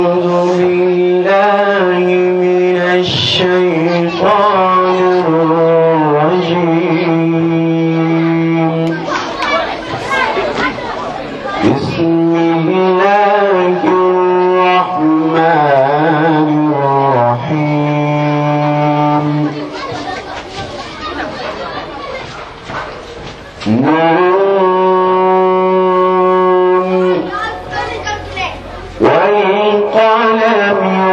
بالله من الشيطان الرجيم. بسم الله الرحمن الرحيم. والقلم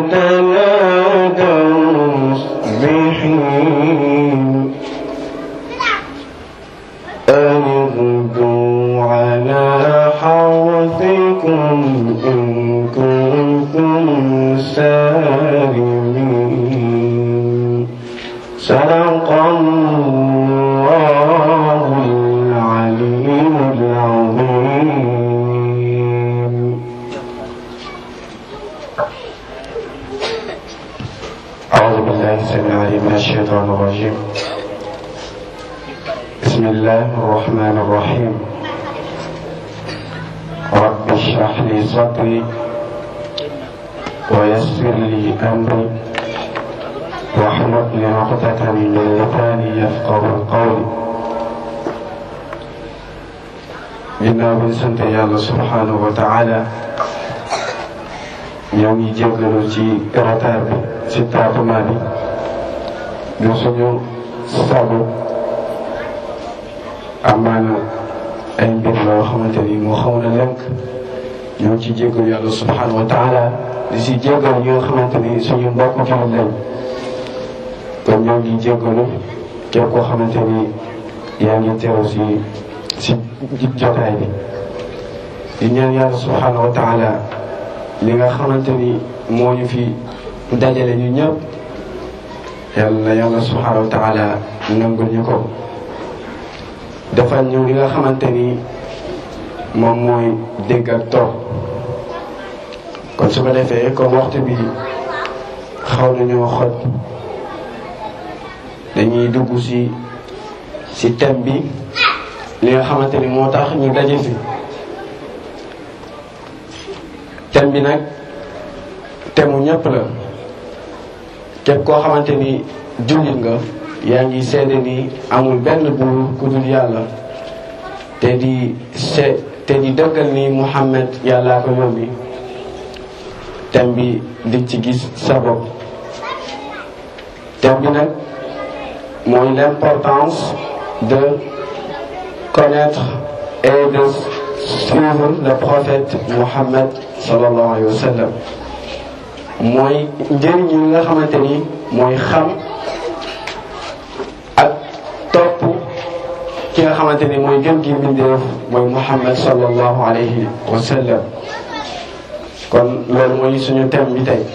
تنادوا مصبحين أن اغدوا على حرثكم إن كنتم سالمين صدق الله العلي العظيم. أعوذ بالله السميع العليم من الشيطان الرجيم. بسم الله الرحمن الرحيم. رب اشرح لي صدري ويسر لي أمري واحلل عقدة من لساني يفقهوا قولي. ginnaaw bi sant yàlla subhanahu wa taala ñoo ngi jéggalu ci retard bi ci tardement bi du suñu sabu amaana ay mbir loo xamante ni moo xaw na lënk ñoo ngi ci jéggalu yàlla subhanahu wa taala di si jéggalu ñoo xamante ni suñu mbokk jullit lañ kon ñoo ngi jéggalu képp koo xamante ni yaa ngi teew si jotaay bi di ñaan yàlla subhanahu wa taala li nga xamante ni moo ñu fi dajale ñu ñëpp yàlla subhanahu wa taala nangul ñu ko defal ñu li nga xamante ni moom mooy dégg ak toog kon su ko defee comme waxtu bi xaw nañoo xoj dañuy dugg si thème bi li nga xamante ni moo tax ñu daje fi thème bi nag thème mu ñëpp la képp koo xamante ni jullit nga yaa ngi seede ni amul benn buur ku dul yàlla te di dëggal ni Muhammad yàllaa ko yónni thème bi di ci gis sa bopp. thème bi nag mooy l'importance de connaître et de suivre le prophète Muhammad sallallahu alayhi wa sallam mooy njëriñ yi nga xamante ni mooy xam ak topp ki nga xamante ni mooy gën gi mbindeef mooy Muhammad sallallahu alayhi wa sallam. kon loolu mooy suñu thème bi tey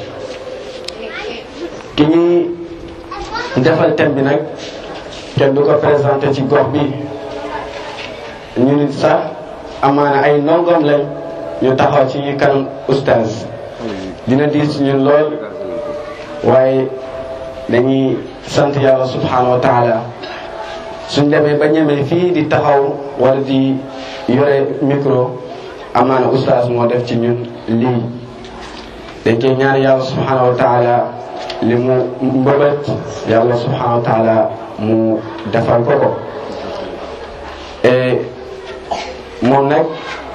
ki ñuy defal thème bi nag kenn du ko présenté ci gox bi ñu nit sax amaana ay ndongoom lañ ñu taxaw ci kanam oustaz dina diis ñun lool waaye dañuy sant yàlla subhanahu wa taala suñ demee ba ñemee fii di taxaw wala di yore micro amaana oustaz moo def ci ñun lii dañ koy ñaan yàlla subhanahu wa taala li mu mbëbët yàlla subhanahu wa taala mu defal ko ko moom nag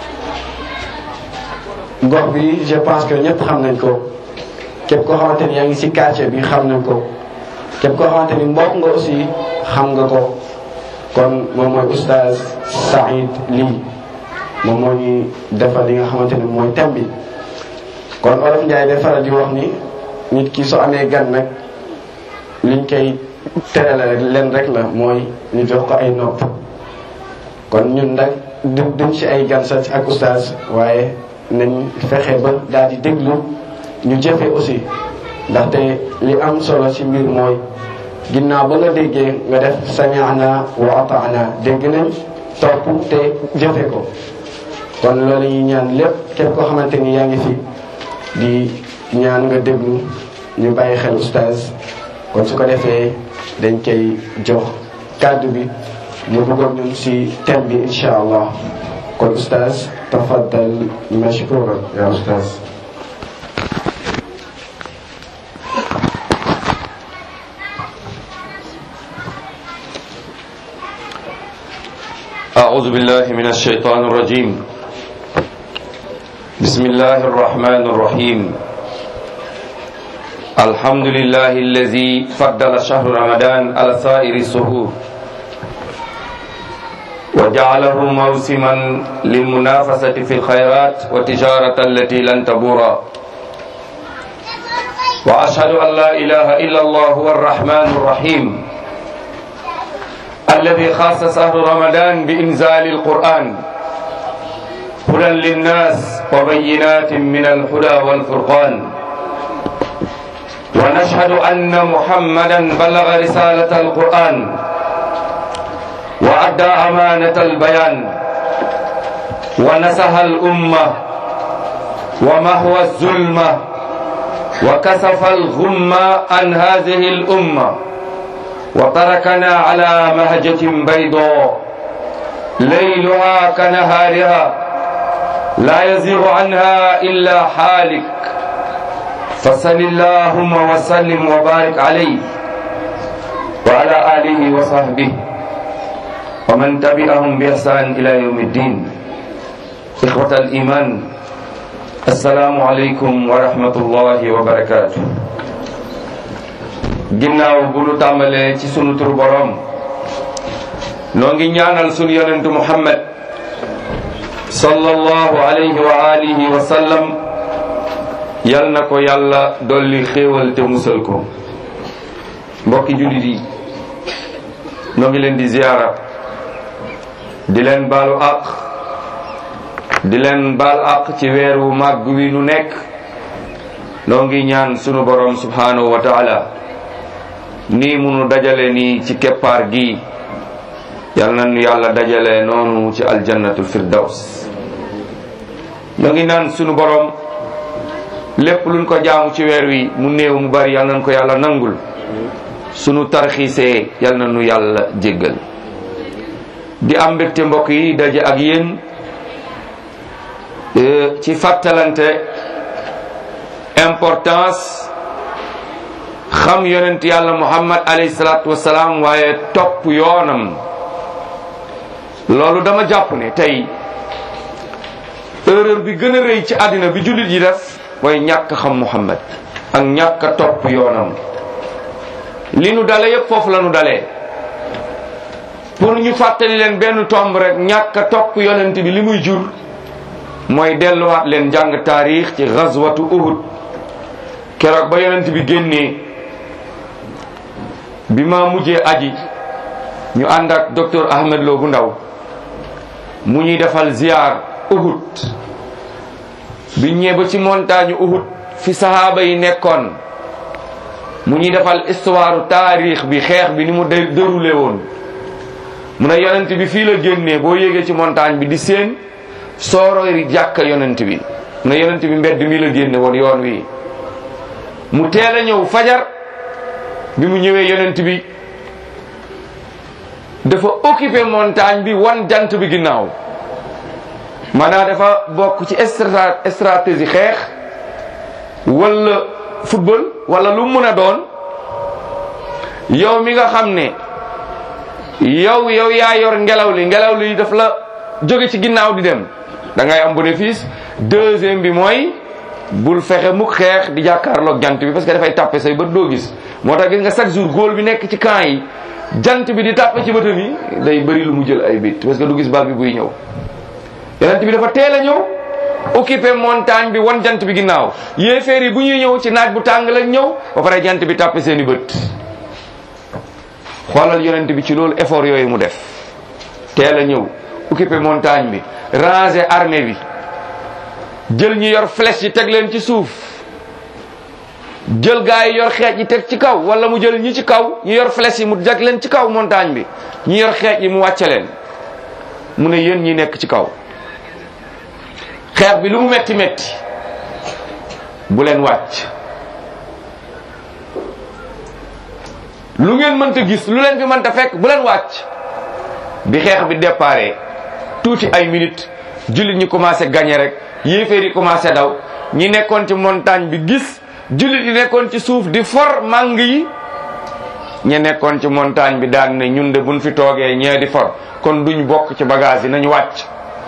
gox bi je pense que ñëpp xam nañ ko képp koo xamante ni yaa ngi ci quartier bi xam nañ ko képp koo xamante ni mbokk nga aussi xam nga ko kon moom mooy oustaz Saïd Ly moom moo ñuy defal li nga xamante ni mooy thème bi. kon Olof Njaay day faral di wax ni nit ki soo amee gan nag liñ koy terale rek leen rek la mooy ñu jox ko ay nopp kon ñun nag duñ ci ay gan sax ak oustaz waaye nañ fexe ba daal di déglu ñu jëfe aussi ndaxte li am solo ci mbir mooy ginnaaw ba nga déggee nga def sami'na wa ata'na dégg nañ topp te jëfe ko kon loolu ñuy ñaan lépp képp koo xamante ni yaa ngi fi di ñaan nga déglu ñu bàyyi xel oustaz kon su ko defee dañ koy jox kàddu bi mu duggoon ñun ci thème bi incha allah kon oustaz tafaddal mashkuran ya oustaz. أعوذ بالله من الشيطان الرجيم بسم الله الرحمن الرحيم الحمد لله الذي فضل شهر رمضان على سائر الشهور وجعله موسما للمنافسة في الخيرات والتجارة التي لن تبورا وأشهد أن لا إله إلا الله هو الرحمن الرحيم الذي خاص شهر رمضان بإنزال القرآن هدى للناس وبينات من الهدى والفرقان ونشهد أن محمدا بلغ رسالة القرآن وأدى أمانة البيان ونصح الأمة ومحو الظلمة وكشف الغمة عن هذه الأمة وتركنا على مهجة بيضاء ليلها كنهارها لا يزيغ عنها إلا حالك فصل اللهم وسلم وبارك عليه وعلى آله وصحبه ومن تبعهم بإحسان إلى يوم الدين. إخوة الإيمان السلام عليكم ورحمة الله وبركاته. ginnaaw bu nu tàmbalee ci sunu tur borom noo ngi ñaanal sunu yonentu Muhammad sallallahu alayhi wa alihi wa sallam yal na ko yàlla dolli xéewal te musal ko. mbokki jullit yi noo ngi leen di ziyaara di leen baalu àq di leen baal àq ci weeru màgg wi nu nekk. noo ngi ñaan sunu borom subhanahu wa taala nii munu dajale nii ci keppaar gi yal na nu yàlla dajale noonu ci aljannatul firdaws. noo ngi naan sunu borom lépp luñ ko jaamu ci weer wi mu néew mu bari yal nañ ko yàlla nangul sunu tarxiisee yal na nu yàlla jéggal. di am mbégte mbokk yi daje ak yéen ci fàttalante importance xam yonent yàlla Muhammad alayhi salaatu wassalaam waaye topp yoonam. loolu dama jàpp ne tey erreur bi gën a rëy ci àddina bi jullit yi def mooy ñàkk xam Muhammad ak ñàkk a topp yoonam. li nu dale yépp foofu la nu dalee. pour ñu fàttali leen benn tomb rek ñàkk a topp yonent bi li muy jur mooy delluwaat leen jàng taarix ci ghazwatu Uhud. keroog ba yonent bi génnee bi ma mujjee aji ñu ànd ak docteur Ahmed Lo bu ndaw mu ñuy defal ziar Uhud bi ñëwee ba ci montagne Uhud fi sahaaba yi nekkoon mu ñuy defal histoire taarix bi xeex bi ni mu déroulé woon. mu ne yonent bi fii la génnee boo yéegee ci montagne bi di seen sooroori jàkka yonent bi. mu ne yonent bi mbedd mi la génne woon yoon wi mu teel a ñëw fajar. bi mu ñëwee yonent bi dafa occupé montagne bi wan jant bi ginnaaw maanaam dafa bokk ci stratégie xeex wala football wala lu mun a doon. yow mi nga xam ne yow yaa yor ngelaw li daf la jóge ci ginnaaw di dem da ngay am bénéfice. deuxième bi mooy bul fexe mukk xeex di jàkkaarloog jant bi parce que dafay tàppe say bët doo gis. moo tax gis nga chaque jour góol bi nekk ci camp yi jant bi di tàppe ci bëtam yi day bëri lu mu jël ay bit parce que du gis bal bi buy ñëw. yonent bi dafa teel a ñëw occupé montagne bi wan jant bi ginnaaw. yéeféer yi bu ñuy ñëw ci naaj bu tàng lañ ñëw ba pare jant bi tàppe seeni bët. xoolal yonent bi ci loolu effort yooyu mu def teel a ñëw occupé montagne bi ranger armée bi jël ñi yor flèche yi teg leen ci suuf. jël gaa yi yor xeej yi teg ci kaw wala mu jël ñi ci kaw ñu yor flèche yi mu jag leen ci kaw montagne bi ñi yor xeej yi mu wàcce leen. mu ne yéen ñi nekk ci kaw xeex bi lu mu metti metti bu leen wàcc. lu ngeen mënta gis lu leen fi mënta fekk bu leen wàcc. bi xeex bi déparé tuuti ay minutes jullit ñi commencé gagner rek yéeféer yi commencé daw. ñi nekkoon ci montagne bi gis jullit yi nekkoon ci suuf di for màng yi. ñi nekkoon ci montagne bi daan ne ñun de buñ fi toogee ñee di for kon duñ bokk ci bagage yi nañu wàcc.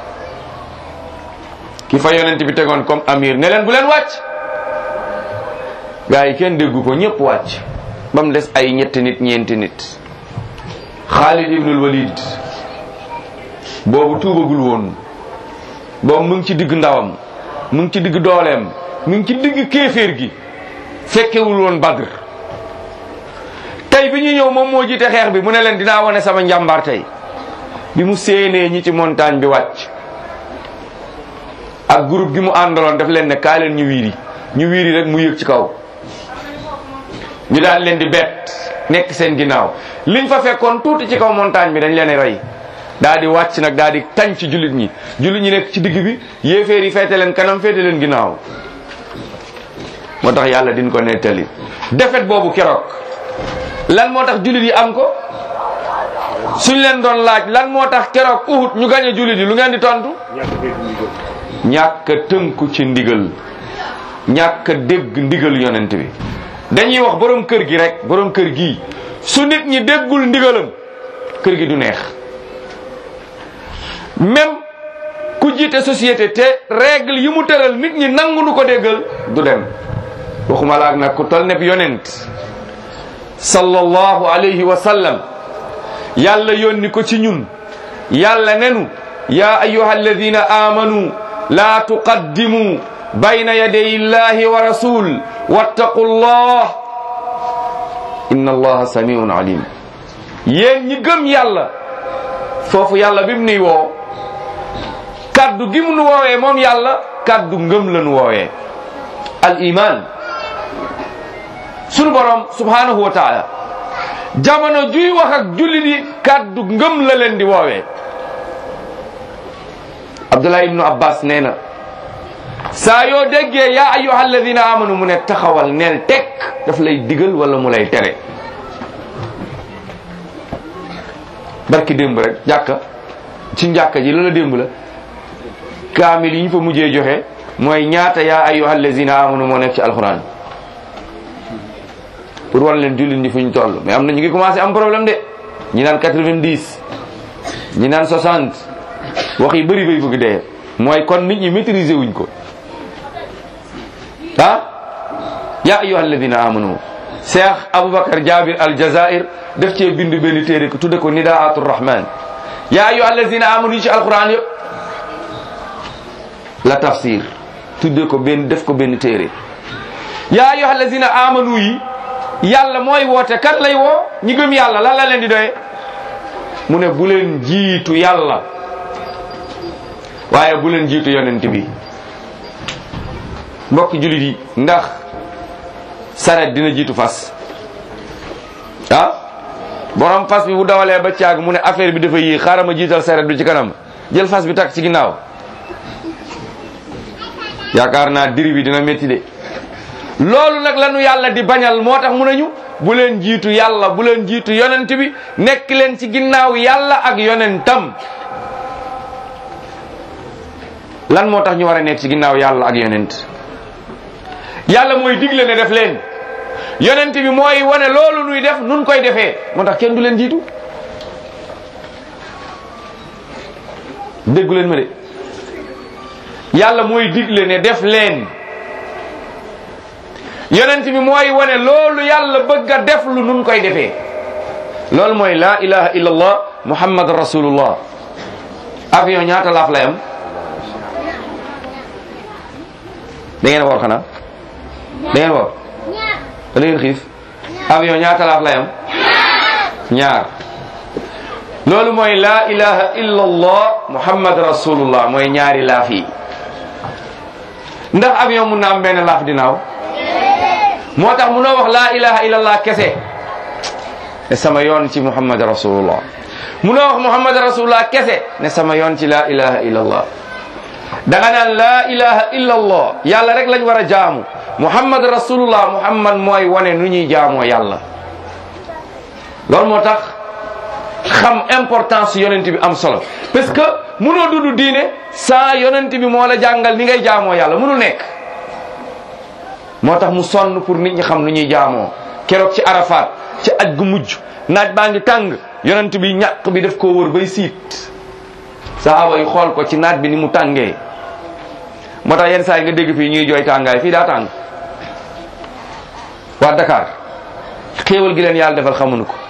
ki fa yonent bi tegoon comme amir ne leen bu leen wàcc. gaa yi kenn déggu ko ñëpp wàcc ba mu des ay ñetti nit ñeenti nit. Xaalid ibnul Walid boobu tuubagul woon boobu mu ngi ci digg ndawam mu ngi ci digg dooleem mu ngi ci digg kéeféer gi fekkewul woon Badr. tey bi ñu ñëw moom moo jiite xeex bi mu ne leen dinaa wane sama njàmbaar tey bi mu séenee ñi ci montagne bi wàcc ak groupe gi mu àndaloon daf leen ne kaay leen ñu wiiri rek mu yëg ci kaw ñu daal leen di bett nekk seen ginnaaw liñ fa fekkoon tuuti ci kaw montagne bi dañ leen rey daal di wàcc nag daal di tañ ci jullit ñi nekk ci digg bi yéeféer yi féete leen kanam féete leen ginnaaw moo tax yàlla din ko nettali defet boobu keroog lan moo tax jullit yi am ko suñ leen doon laaj lan moo tax keroog Uhud ñu gañe jullit yi lu ngeen di tontu ñàkk a tënku ci ndigal ñàkk a dégg ndigal yonent bi dañuy wax borom kër gi rek borom kër gi su nit ñi déggul ndigalam kër gi du neex même ku jiite société te règle yi mu tëral nit ñi nangu nu ko déggal du dem waxuma la ak nag ku tol nepp yonent sallallahu alayhi wa sallam yàlla yónni ko ci ñun yàlla nenu ya ayyuha alladina amanu la tuqaddimu bayna yaday illahi wa rasul wattaqu llah inna allaha samiun alim yéen ñi gëm yàlla foofu yàlla bi mu nuy woo kaddu gi mu nu woowee moom yàlla kaddu ngëm la nu woowee al iman sunu borom subhanahu wa taala jamono juy wax ak jullit yi kaddu ngëm la leen di woowee Abdullah ibnu Abbas nee na saa yoo déggee yaa ayyuha alladina amanu mu ne taxawal neel tekk daf lay digal wala mu lay tere barki démb rek jàkka ci njàkka ji loola démb la kaamil yi ñu fa mujjee joxe mooy ñaata yaa ayyuha alladina amanu moo nekk ci alxuraan pour wan leen jullit ñi fu ñu toll mais am na ñu ngi commencé am problème de ñi naan 90 ñi naan 60 wax yi bëri bay bëgg dee mooy kon nit ñi maîtriser wuñ ko ya ayyuha alladina amanu Cheikh Aboubacar Jabir al Jazair def cee bind benn téere ko tudde ko Nidaatu Rahman ya ayyuha alladina amanu yi ci alquran yëpp la tafsir tudde ko benn def ko benn téere ya ayyuha alladina amanu yi yàlla mooy woote kan lay woo ñi gëm yàlla lan la leen di doye mu ne bu leen jiitu yàlla waaye bu leen jiitu yonent bi mbokk jullit yi ndax saret dina jiitu fas borom fas bi bu dawalee ba caag mu ne affaire bi dafa yéex xaaral ma jiital saret bi ci kanam jël fas bi takk ci ginnaaw yaakaar naa diri bi dina métti de loolu nag lanu yàlla di bañal moo tax mu nañu bu leen jiitu yàlla bu leen jiitu yonent bi nekk leen ci ginnaaw yàlla ak yonentam lan moo tax ñu war a nekk ci ginnaaw yàlla ak yonent yàlla mooy digle ne def leen yonent bi mooy wane loolu nuy def nun koy defee moo tax kenn du leen jiitu déggu leen ma de yàlla mooy digle ne def leen yonent bi mooy wane loolu yàlla bëgg a def lu nun koy defee loolu mooy la ilaha illallah muhammad rasulullah avion ñaata laaf lay am da ngeen woor xanaa da ngeen woor da ngeen xiif avion ñaata laaf lay am ñaar loolu mooy la ilaha illallah muhammad rasulullah mooy ñaari laaf yi ndax avion mun na am benn laaf dinaaw moo tax munoo wax la ilaha illallah kese ne sama yoon ci muhammad rasulullah munoo wax muhammad rasulullah kese ne sama yoon ci la ilaha illallah danga naan la ilaha illallah yàlla rek lañ war a jaamu muhammad rasulullah muhammad mooy wane nu ñuy jaamoo yàlla loolu moo tax xam importance yonent bi am solo parce que munoo dudd diine sans yonent bi moo la jàngal ni ngay jaamoo yàlla munul nekk moo tax mu sonn pour nit ñi xam nu ñuy jaamoo keroog ci Arafat ci aj gu mujj naaj baa ngi tàng yonent bi ñàq bi daf koo wër bay siit sahaaba yi xool ko ci naaj bi ni mu tàngee moo tax yenn saa yi nga dégg fii ñuy jooy tàngaay fii daa tàng waa Dakar xéewal gi leen yàlla defal xamuñu ko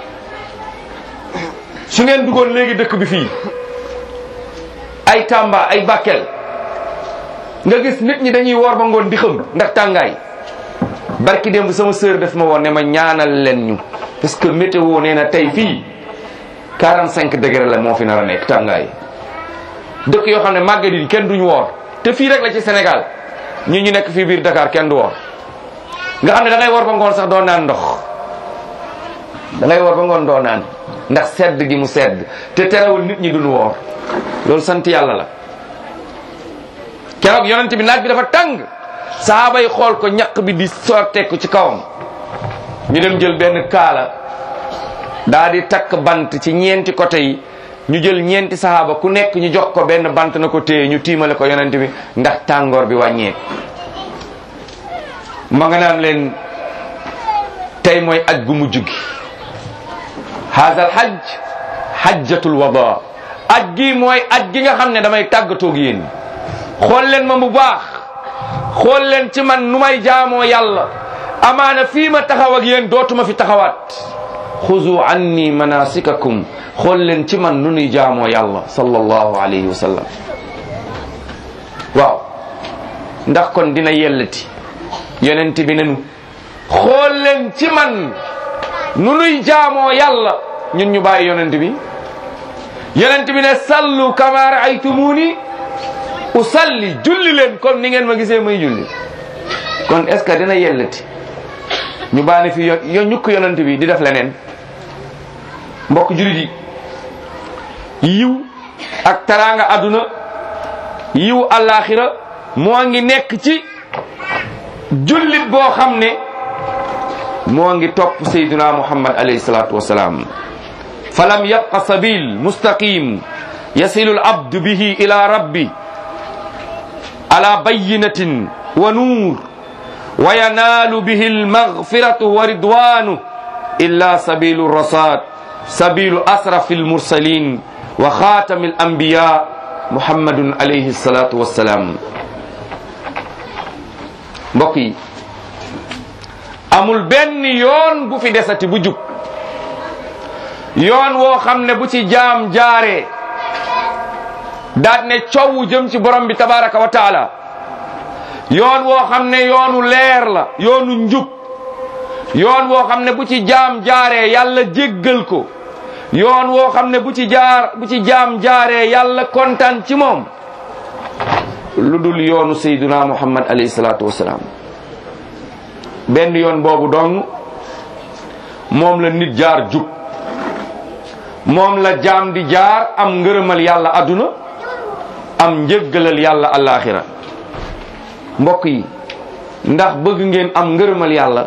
su ngeen duggoon léegi dëkk bi fii ay Tamba ay Bakel nga gis nit ñi dañuy woor ba ngoon di xëm ndax tàngaay barki démb sama sœur def ma woon ne ma ñaanal leen ñu parce que météo nee na tey fii 45 degré la moo fi nar a nekk tàngaay dëkk yoo xam ne màggat yi kenn duñu woor te fii rek la ci Sénégal ñu nekk fii biir Dakar kenn du woor nga xam ne da ngay woor ba ngoon sax doo naan ndox da ngay woor ba ngoon doo naan ndax sedd gi mu sedd te terewul nit ñi duñu woor loolu sant yàlla la. keroog yonent bi naaj bi dafa tàng sahaaba yi xool ko ñaq bi di sotteeku ci kawam ñu dem jël benn kaala daa di takk bant ci ñeenti côté yi ñu jël ñeenti sahaaba ku nekk ñu jox ko benn bant na ko téye ñu tiimale ko yonent bi ndax tàngoor bi wàññeeku. ma nga naan leen tey mooy aj gu mujj gi haazal hajj hajjatul wada aj gi mooy aj gi nga xam ne damay tàggatoog yéen xool leen ma bu baax xool leen ci man nu may jaamoo yàlla amaana fii ma taxaw ak yéen dootuma fi taxawaat xuzu anni manasikakum xool leen ci man nu nuy jaamoo yàlla sallallahu alayhi wa sallam. waaw ndax kon dina yellati yonent bi nenu xool leen ci man nu nuy jaamoo yàlla ñun ñu bàyyi yonent bi ne sallu kama raaytumuni usalli julli leen comme ni ngeen ma gisee may julli kon est ce que dina yellati ñu baane fi ñukk yonent bi di def leneen. mbokk jullit yi yiw ak taraanga àdduna yiw alaxira moo ngi nekk ci jullit boo xam ne moo ngi topp sayyidina Muhammad alayhi salatu wassalam. falam yabqa sabil mustaqim yasilu al abdu bihi ila rabbi ala bayyinatin wa nuur wa yanaalu bihi almaghfiratu wa ridwanu illa sabilu rasad sabilu asrafi almursalin wa xaatami alambiya muhammadun alayhi salatu wassalam. mbokk yi amul benn yoon bu fi desati bu jub yoon woo xam ne bu ci jaam jaaree daat ne coow jëm ci borom bi tabaraka wa taala yoon woo xam ne yoonu leer la yoonu njub yoon woo xam ne bu ci jaam jaaree yàlla jéggal ko yoon woo xam ne bu ci jaam jaaree yàlla kontaan ci moom lu dul yoonu sayyiduna Muhammad alayhi salatu wassalam. benn yoon boobu dong moom la nit jaar jub moom la jaam di jaar am ngërëmal yàlla adduna am njëggalal yàlla alaxira. mbokk yi ndax bëgg ngeen am ngërëmal yàlla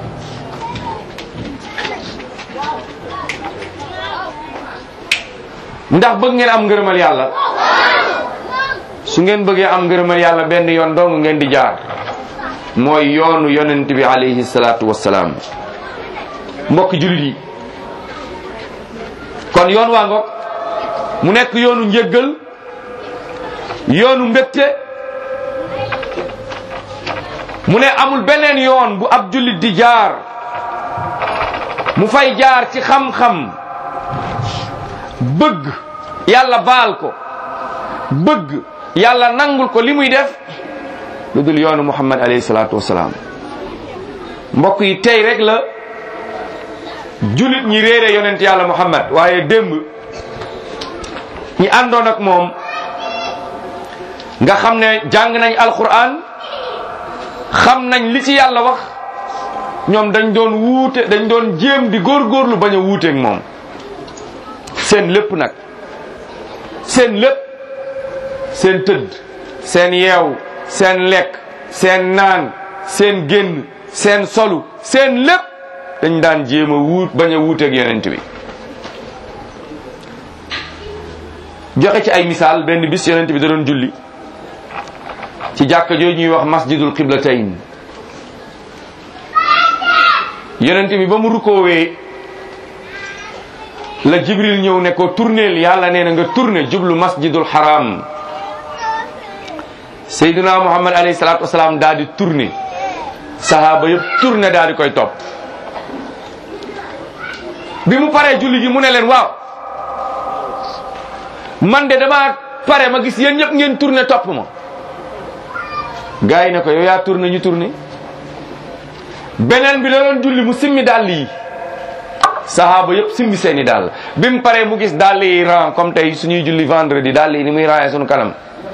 ndax bëgg ngeen am ngërëmal yàlla su ngeen bëggee am ngërëmal yàlla benn yoon dong ngeen di jaar mooy yoonu yonent bi alayhi salatu wassalaam. mbokk jullit yi kon yoon waa ngoog mu nekk yoonu njëggal yoonu mbégte mu ne amul beneen yoon bu ab jullit di jaar mu fay jaar ci xam-xam bëgg yàlla baal ko bëgg yàlla nangul ko li muy def lu dul yoonu Muhammad alayhi salatu wasalaam. mbokk yi tey rek la jullit ñi réere yonent yàlla Muhammad waaye démb ñi àndoon ak moom nga xam ne jàng nañ alquran xam nañ li ci yàlla wax ñoom dañ doon jéem di góorgóorlu bañ a wuuteeg moom. seen lépp nag seen lépp seen tëdd seen yeew seen lekk seen naan seen génn seen solu seen lépp dañ daan jéem a bañ a wuuteeg yonent bi. joxe ci ay misaal benn bis yonent bi da doon julli ci jàkka jooju ñuy wax masjidul qiblatayn. yonent bi ba mu rukoowee la jibril ñëw ne ko tourneel yàlla nee na nga tourné jublu masjidul haram. sayyidina Muhammad alayhi salatu wasalaam daal di tourné sahaaba yëpp tourné daal di koy topp. bi mu paree julli gi mu ne leen waaw man de dama pare ma gis yéen ñëpp ngeen tourné topp ma. gaa yi ne ko yow yaa tourné ñu tourné beneen bi la doon julli mu simmi dàll yi sahaaba yëpp simmi seeni dàll bi mu paree mu gis dàll yi ran comme tey suñuy julli vendredi dàll yi ni muy raayee suñu kanam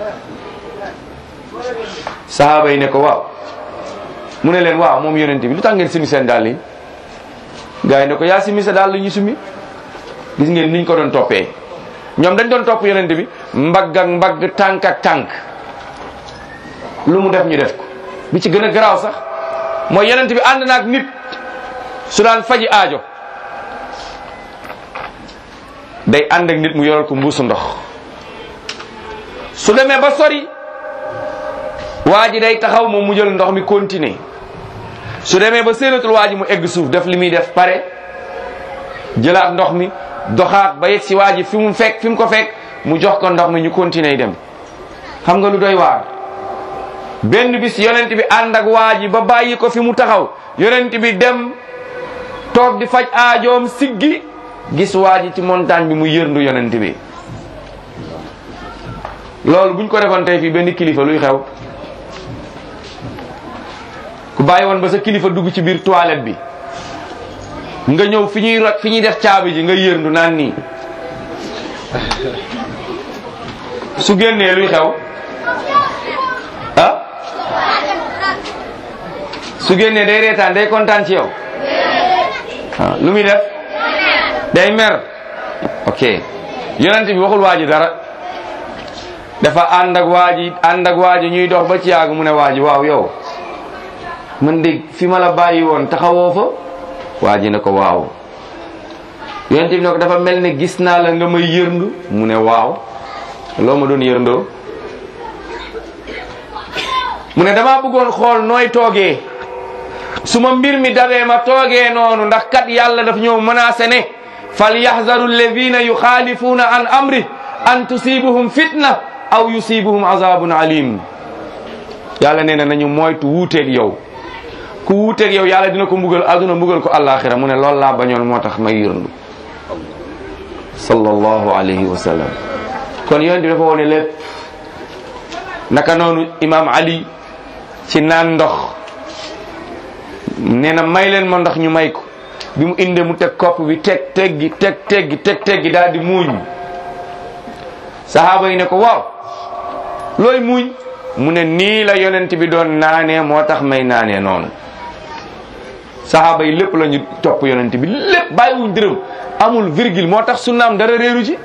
sahaaba yi ne ko waaw mu ne leen waaw moom yonent bi lu tax ngeen simmi seen dàll yi gars yi ne ko yaa simmi sa dàll ñu simmi gis ngeen niñ ko doon toppee ñoom dañ doon topp yonent bi mbagg ak mbagg tànk ak tànk lu mu def ñu def ko bi ci gën a garaaw sax mooy yonent bi ànd naag nit su daan faji aajo day ànd ak nit mu yoral ko mbuusu ndox su demee ba sori waa ji day taxaw moom mu jël ndox mi continuer su demee ba séenatul waa ji mu egg suuf def li muy def pare jëlaat ndox mi doxaat ba yegg si waa ji fi mu ko fekk mu jox ko ndox mi ñu continuer dem xam nga lu doy waar benn bis yonent bi ànd ak waa ji ba bàyyi ko fi mu taxaw yonent bi dem toog di faj aajoom siggi gis waa ji ci montagne bi mu yërndu yonent bi loolu buñ ko defoon tey fii benn kilifa luy xew ku bàyyi woon ba sa kilifa dugg ci biir toilette bi nga ñëw fi ñuy def caabi ji nga yërndu naan nii su génnee luy xew ah su génnee day reetaan day kontaan ci yow lu muy def day mer ok yonent bi waxul waa ji dara dafa ànd ak waa ji ñuy dox ba ci yàgg mu ne waa ji waaw yow man de fi ma la bàyyi woon taxawoo fa waa ji ne ko waaw yonent bi ne ko dafa mel ne gis naa la nga may yërndu mu ne waaw loo ma doon yërndoo mu ne dama bëggoon xool nooy toogee su ma mbir mi dabee ma toogee noonu ndax kat yàlla daf ñëw menacé ne fal yahzaru alladhina yuxaalifuuna an amri an tusibuhum fitna aw yusibuhum azabun alim yàlla nee na nañu moytu wuuteeg yow ku wuuteeg yow yàlla dina ko mbugal aduna mbugal ko àllaaxira mu ne loolu laa bañoon moo tax may yërndu sallallahu alayhi wa sallam kon yonent bi dafa wone lépp naka noonu imam ali ci naan ndox nee na may leen ma ndox ñu may ko bi mu indee mu teg kopp bi teggi daal di muuñ sahaaba yi ne ko waaw looy muuñ mu ne nii la yonent bi doon naanee moo tax may naanee noonu sahaaba yi lépp la ñu topp yonent bi lépp bàyyiwuñ dërëm amul virgule moo tax sunnaam dara réeru ci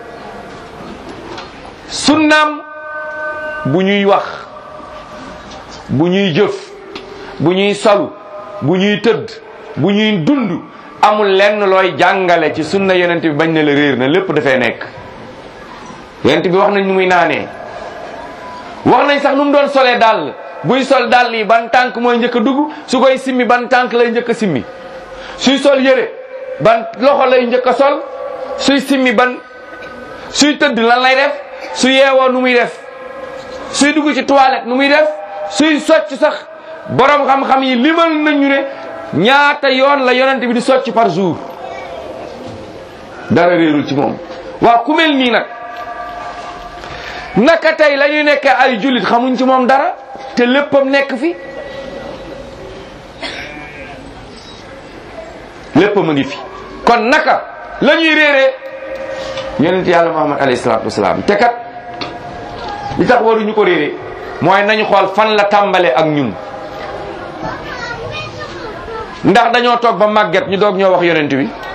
sunnaam bu ñuy wax bu ñuy jëf bu ñuy salu bu ñuy tëdd bu ñuy dund amul lenn looy jàngale ci sunna yonent bi bañ ne la réer na lépp dafay nekk yonent bi wax nañ nu muy naanee wax nañ sax nu mu doon solee dàll buy sol dàll yi ban tànk mooy njëkk a dugg su koy simmi ban tànk lay njëkk a simmi suy sol yére ban loxo lay njëkk a sol suy simmi ban suy tëdd lan lay def su yeewoo nu muy def suy dugg ci toilette nu muy def suy socc sax borom xam-xam yi limal nañu ne ñaata yoon la yonent bi di socc par jour dara réerul ci moom waaw ku mel nii nag naka tey la ñuy nekk ay jullit xamuñ ci moom dara te léppam nekk fi léppam a ngi fi kon naka la ñuy réeree yonent yàlla Muhammad alayhi salaatu wasalaam te kat li tax waruñu ko réeree mooy nañu xool fan la tàmbalee ak ñun ndax dañoo toog ba màgget ñu doog ñoo wax yonent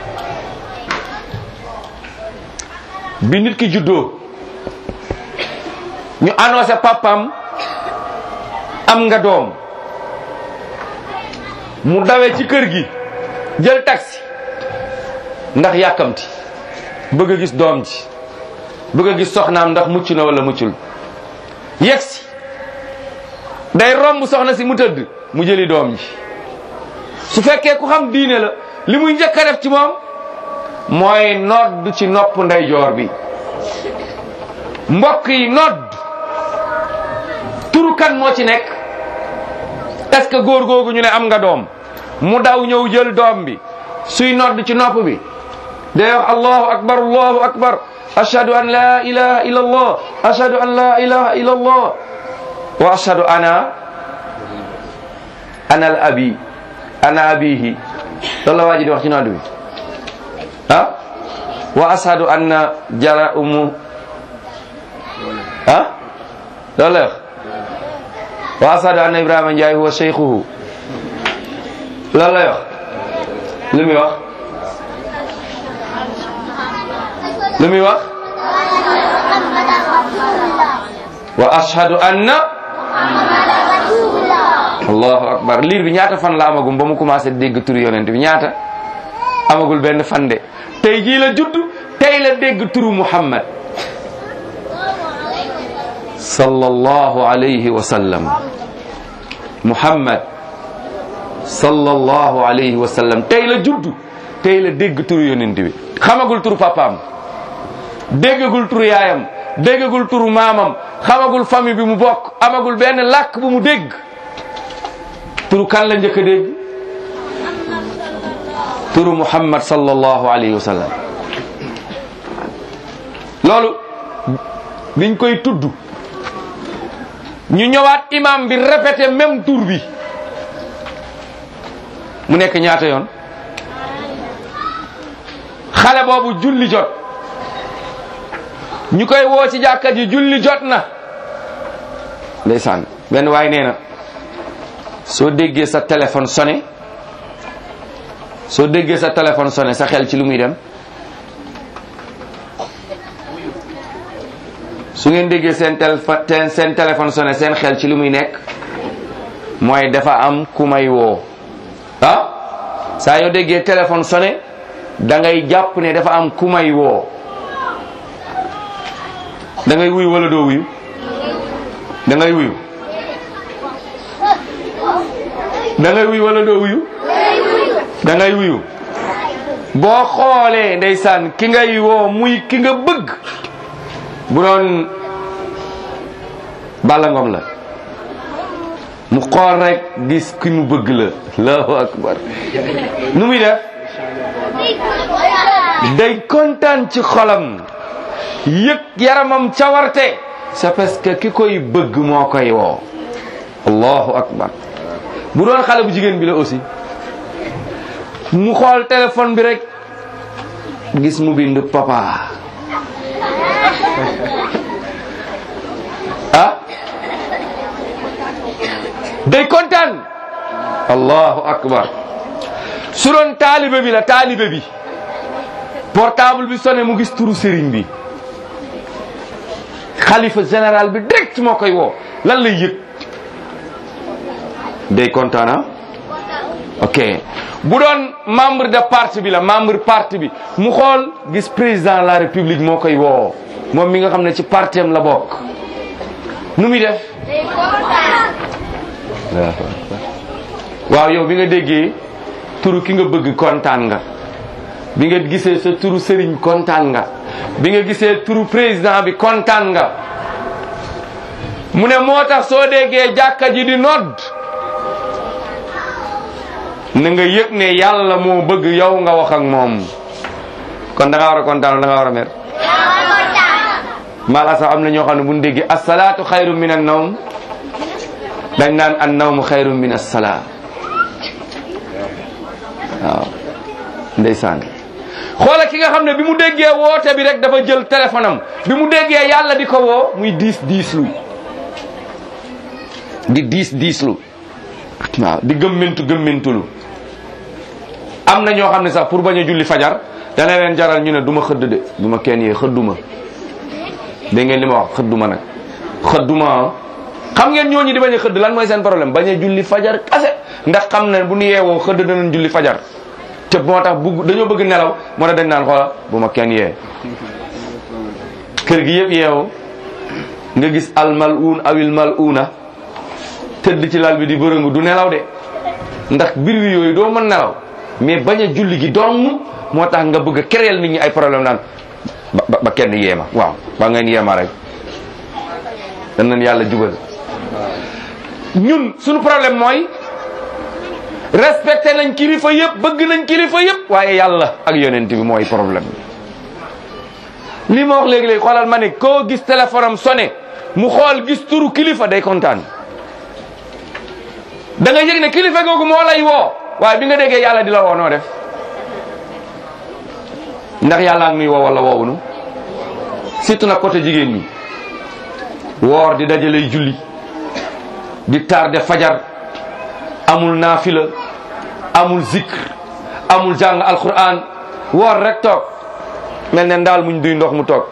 bi nit ki juddoo ñu annoncé papam am nga doom mu dawee ci kër gi jël taxi ndax yàkkamti bëgg a gis doom ji bëgg a gis soxnaam ndax mucc na wala muccul yegsi day romb soxna si mu tëdd mu jëli doom ji su fekkee ku xam diine la li muy njëkk a def ci moom mooy nodd ci nopp ndeyjoor bi mbokk yi nodd turu kan moo ci nekk est-ce que góor googu ñu ne am nga doom mu daw ñëw jël doom bi suy nodd ci nopp bi day wax allahu akbar ashhadu an la ilaha illa allah ashhadu an la ilaha illa allah wa ashhadu ana al abi ana abihi loolu la waa ji di wax ci nodd bi ah wa ashadu anna jara umu ah loolu la wax wa ashadu anna Ibrahima Ndiaye huwa shaykhuhu loolu lay wax lu muy wax lu muy wax wa ashhadu anna allahu akbar liir bi ñaata fan la amagum ba mu commencé dégg turu yonent bi ñaata amagul benn fan de tey jii la judd tey la dégg turu Muhammad sallallahu alayhi wa sallam Muhammad sallallahu alayhi wa sallam tey la judd tey la dégg turu yonent bi xamagul turu papaam déggagul turu yaayam déggagul turu maamam xamagul famille bi mu bokk amagul benn làkk bu mu dégg turu kan la njëkk a dégg turu Muhammad sallallahu alayhi wa sallam loolu biñ koy tudd ñu ñëwaat imam bi répété même tur bi mu nekk ñaata yoon xale boobu julli jot ñu koy woo ci jàkka ji julli jot na ndeysaan benn waay nee na soo déggee sa téléphone sonné sa xel ci lu muy dem su ngeen déggee seen téléphone sonné seen xel ci lu muy nekk mooy dafa am ku may woo ah saa yoo déggee téléphone sonné da ngay jàpp ne dafa am ku may woo da ngay wuyu wala doo wuyu da ngay wuyu da ngay wuyu wala doo wuyu da ngay wuyu boo xoolee ndeysaan ki ngay woo muy ki nga bëgg bu doon Balla Ngom la mu xool rek gis ki mu bëgg la allahu akbar nu muy def day kontaan ci xolam yëg yaramam cawarte c'est parce que ki koy bëgg moo koy woo allahu akbar bu doon xale bu jigéen bi la aussi mu xool téléphone bi rek gis mu bind papa ah day kontaan allahu akbar su doon taalibe bi la taalibe bi portable bi sonné mu gis turu sëriñ bi xalifa général bi direct moo koy woo lan lay yëg day kontaan ah ok bu doon membre de parti bi la membre parti bi mu xool gis président de la république moo koy woo moom mi nga xam ne ci partem la bokk nu muy def waaw yow bi nga déggee turu ki nga bëgg kontaan nga bi nga gisee sa turu sëriñ kontaan nga bi nga gisee turu président bi kontaan nga mu ne moo tax soo déggee jàkka ji di nodd na nga yëg ne yàlla moo bëgg yow nga wax ak moom kon da nga war a kontaan da nga war a mer mala sax am na ñoo xam ne bu ñu déggee asalaatu xayru min an nawm dañ naan an nawmu xayru min as-salaa waaw ndeysaan xoola ki nga xam ne bi mu déggee woote bi rek dafa jël téléphone am bi mu déggee yàlla di ko woo muy diislu di diislu waaw di gëmmintulu am na ñoo xam ne sax pour bañ a julli fajar dana leen jaral ñu ne du ma xëdd de du ma kenn yee xëdduma dégg ngeen li ma wax xëdduma nag xëdduma xam ngeen ñooñu di bañ a xëdd lan mooy seen problème bañ a julli fajar kase ndax xam ne bu ñu yeewoo xëdd danañ julli fajar te moo tax dañoo bëgg nelaw moo tax dañ naan xoola bu ma kenn yee kër gi yëpp yeewu nga gis almal'un awil mal'una tëdd ci lal bi di bërëngu du nelaw de ndax bir wi yooyu doo mën nelaw mais bañ a julli gi dong moo tax nga bëgg a créer nit ñi ay problème naan ba kenn yeema waaw ba ngeen yeema rek dan nañ yàlla jubal ñun suñu problème mooy respecté nañ kilifa yëpp bëgg nañ kilifa yëpp waaye yàlla ak yonent bi mooy problème li ma wax léegi-léegi xoolal ma ne koo gis téléphone am sonné mu xool gis turu kilifa day kontaan da nga yëg ne kilifa googu moo lay woo waaye bi nga déggee yàlla di la woo noo def ndax yàlla ak nuy woo wala woowunu surtout nag côté jigéen ñi woor di dajalay julli di tardé fajar amul naafila amul zikr amul jàng alquran woor rek toog mel ne ndaal muñ duy ndox mu toog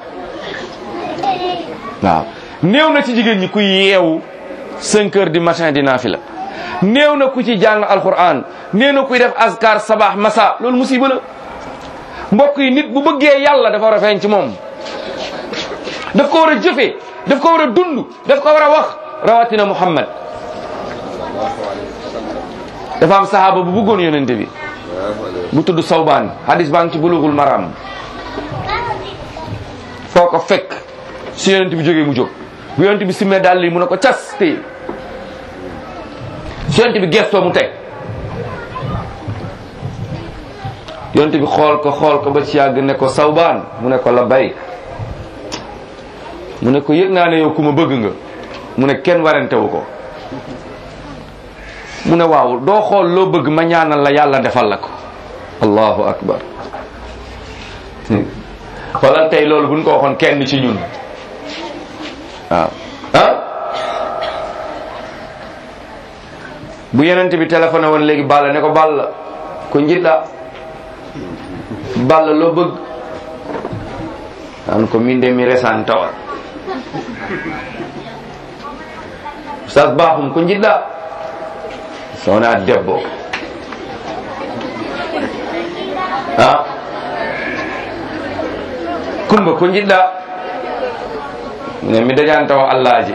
waaw néew na ci jigéen ñi kuy yeewu 5 heures du matin di naafila néew na ku ci jàng alquran néew na kuy def azkar sabah masa loolu musiba la mbokk yi nit bu bëggee yàlla dafa war a feeñ ci moom daf ko war a jëfee daf ko war a dund daf ko war a wax rawatina Muhammad dafa am sahaaba bu bëggoon yonente bi bu tudd Sawbaan hadis baa ngi ci Bulughul Maram foo ko fekk si yonente bi jógee mu jóg bu yonente bi simmee daal lii mu ne ko cas téye si yonente bi gestoo mu teg yonente bi xool ko ba ci yàgg ne ko Sawbaan mu ne ko labbayk mu ne ko yëg naa ne yow ku ma bëgg nga mu ne kenn warantewu ko mu ne waaw doo xool loo bëgg ma ñaanal la yàlla defal la ko allahu akbar xoolal tey loolu buñ ko waxoon kenn ci ñun waaw bu yenente bi téléphoné woon léegi Balla ne ko Balla ko njiɗɗa Balla loo bëgg an ko min de mi resan tawa Oustaz Bakhoum ko njiɗɗa sowona debbo Kumba ko njiɗɗa mi dañani tawa Allahji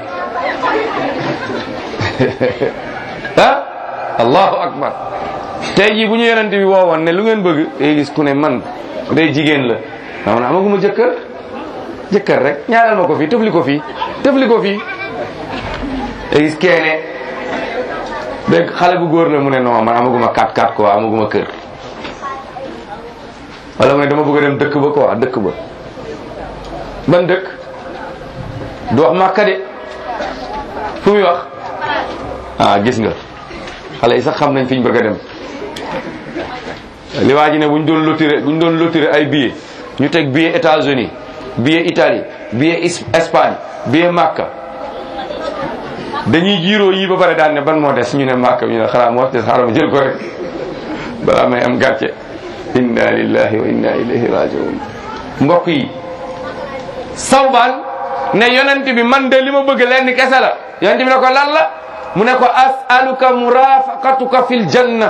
allahu akbar tey jii bu ñu yonente bi woowoon ne lu ngeen bëgg day gis ku ne man day jigéen la waaw na amaguma jëkkër rek ñaanal ma ko fii tëfli ko fii day gis keene dégg xale bu góor la mu ne non man amaguma 4-4 quoi amaguma kër wala mu ne dama bëgg a dem dëkk ba quoi dëkk ba ban dëkk du wax Makka de fu muy wax gis nga xale yi sax xam nañ fi ñu bëgg a dem li waa ji ne bu ñu doon lotiré ay billets ñu teg billet États-Unis billet Italie billet Espagne billet Makka dañuy jiiroo yi ba pare daan ne ban moo des ñu ne Makka ñu ne xanaa moo des xaaral ma jël ko rek balaa may am gàcce inna lillahi wa inna ilayhi rajiun mbokk yi Sawbaan ne yonent bi man de li ma bëgg lenn kese la yonent bi ne ko lan la mu ne ko as'aluka murafaqatuka fil janna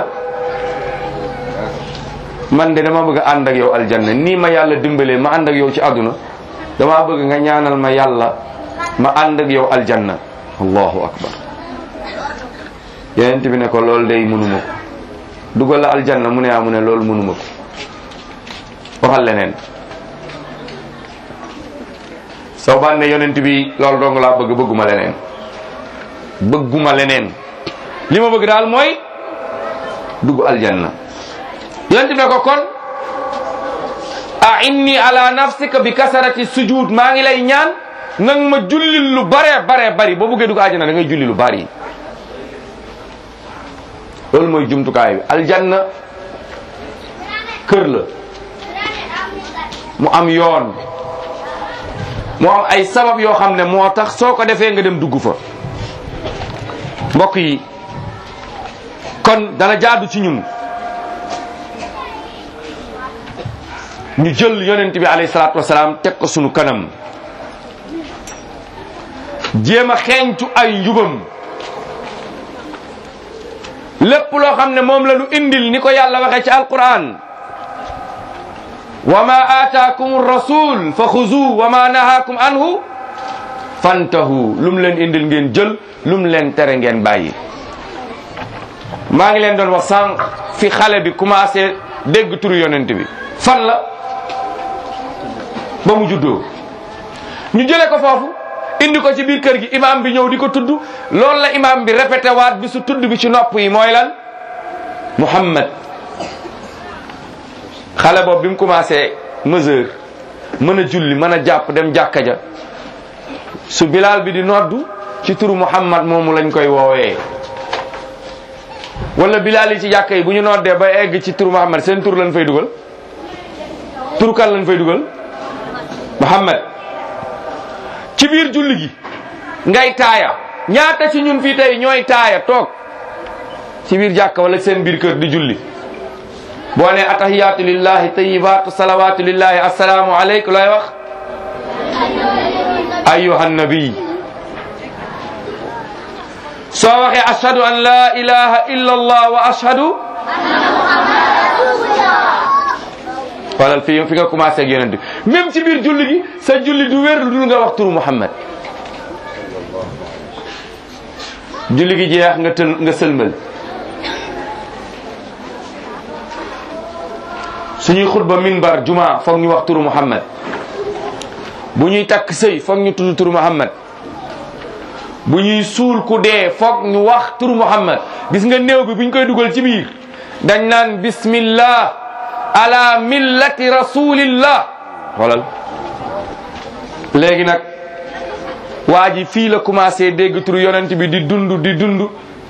man de dama bëgg ànd ak yow aljanna nii ma yàlla dimbalee ma ànd ak yow ci àdduna dama bëgg nga ñaanal ma yàlla ma ànd ak yow aljanna allahu akbar yonent bi ne ko loolu day mënuma ko dugal la aljanna mu ne mu ne loolu mënuma ko waxal leneen Sawbaan ne yonent bi loolu dong laa bëgg bëgguma leneen li ma bëgg daal mooy dugg aljanna yonent bi ne ko kon a'inni ala nafsika bi kasarati sujud maa ngi lay ñaan nang ma julli lu bare bari boo bëggee dugg aljanna da ngay julli lu bari loolu mooy jumtukaay bi aljanna kër la mu am yoon mu am ay sabab yoo xam ne moo tax soo ko defee nga dem dugg fa mbokk yi kon dana jaadu ci ñun ñu jël yonent bi alayhi salaatu wasalaam teg ko sunu kanam jéem a xeeñtu ay njubam lépp loo xam ne moom la ñu indil ni ko yàlla waxee ci alquran wa ma aataakum rasul fa xuzu wa ma nahaakum anhu fantahu lu mu leen indil ngeen jël lu mu leen tere ngeen bàyyi maa ngi leen doon wax sànq fi xale bi commencé dégg turu yonent bi fan la ba mu juddoo ñu jële ko foofu indi ko ci biir kër gi imam bi ñëw di ko tudd loolu la imam bi répété waat bi su tudd bi ci nopp yi mooy lan Muhammad xale boobu bi mu commencé mesure mën a julli mën a jàpp dem jàkka ja su bilaal bi di noddu ci turu Muhammad moomu lañ koy woowee wala bilaal yi ci jàkka yi bu ñu noddee ba egg ci turu Muhammad seen tur lañ fay dugal turu kan lañ fay dugal Muhammad. ci biir julli gi ngay taaya ñaata ci ñun fii tey ñooy taaya toog ci biir jàkka wala seen biir kër di julli boo ne atahiyaatu lillahi tayibaatu salawaatu lillahi assalaamu aleykum lay wax ayyuhan nabi. soo waxee ashhadu an la ilaha illa allah wa ashhadu wala fi nga commencé ak yonent bi même ci biir julli gi sa julli du wér lu dul nga wax turu Muhammad. julli gi jeex nga sëlmal suñuy xutba minbar juma foog ñu wax turu Muhammad. bu ñuy takk sëy foog ñu tudd turu Muhammad. bu ñuy suul ku dee foog ñu wax turu Muhammad. gis nga néew bi bu ñu koy dugal ci biir dañ naan bismillah ala millati rasulillah. xoolal léegi nag waa ji fii la commencé dégg turu yonent bi di dund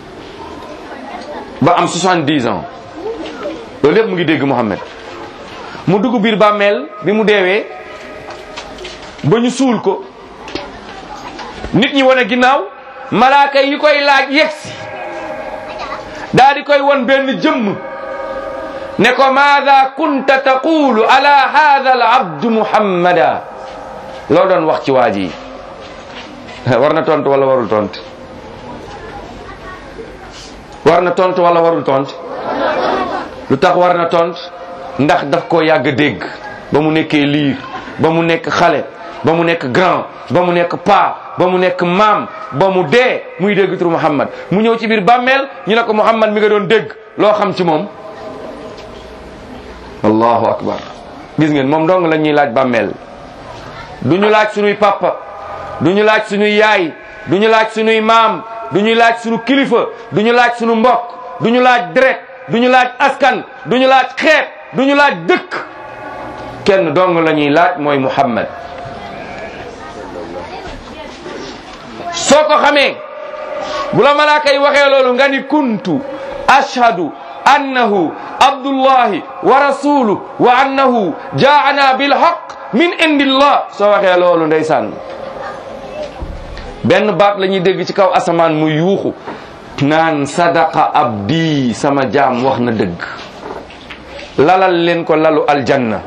ba am 70 ans loolu lépp mu ngi dégg Muhammad. mu dugg biir bàmmeel bi mu deewee ba ñu suul ko nit ñi wane ginnaaw malaaka yi koy laaj yegsi daa di koy won benn jëmm ne ko maada kunta taqulu ala hada al abdu muhammada loo doon wax ci waa ji war na tontu wala warul tontu war na tontu wala warul tontu lu tax war na tontu ndax daf koo yàgg dégg ba mu nekkee liir ba mu nekk xale ba mu nekk grand ba mu nekk paa ba mu nekk maam ba mu dee muy dégg turu Muhammad. mu ñëw ci biir bàmmeel ñu ne ko Muhammad mi nga doon dégg loo xam ci moom. allahu akbar. gis ngeen moom dong la ñuy laaj bàmmeel du ñu laaj sunuy papa du ñu laaj sunuy yaay du ñu laaj sunuy maam du ñu laaj sunu kilifa du ñu laaj sunu mbokk du ñu laaj deret du ñu laaj askan du ñu laaj xeet du ñu laaj dëkk kenn dong la ñuy laaj mooy Muhammad. soo ko xamee bu la malaaka yi waxee loolu nga ni kuntu ashhadu annahu abdullahi wa rasuluhu wa annahu jaana bil haqq min indillah soo waxee loolu ndeysaan benn baat la ñuy dégg ci kaw asamaan mu yuuxu naan sadaqa abdi sama jaam wax na dëgg. lalal leen ko lalu aljanna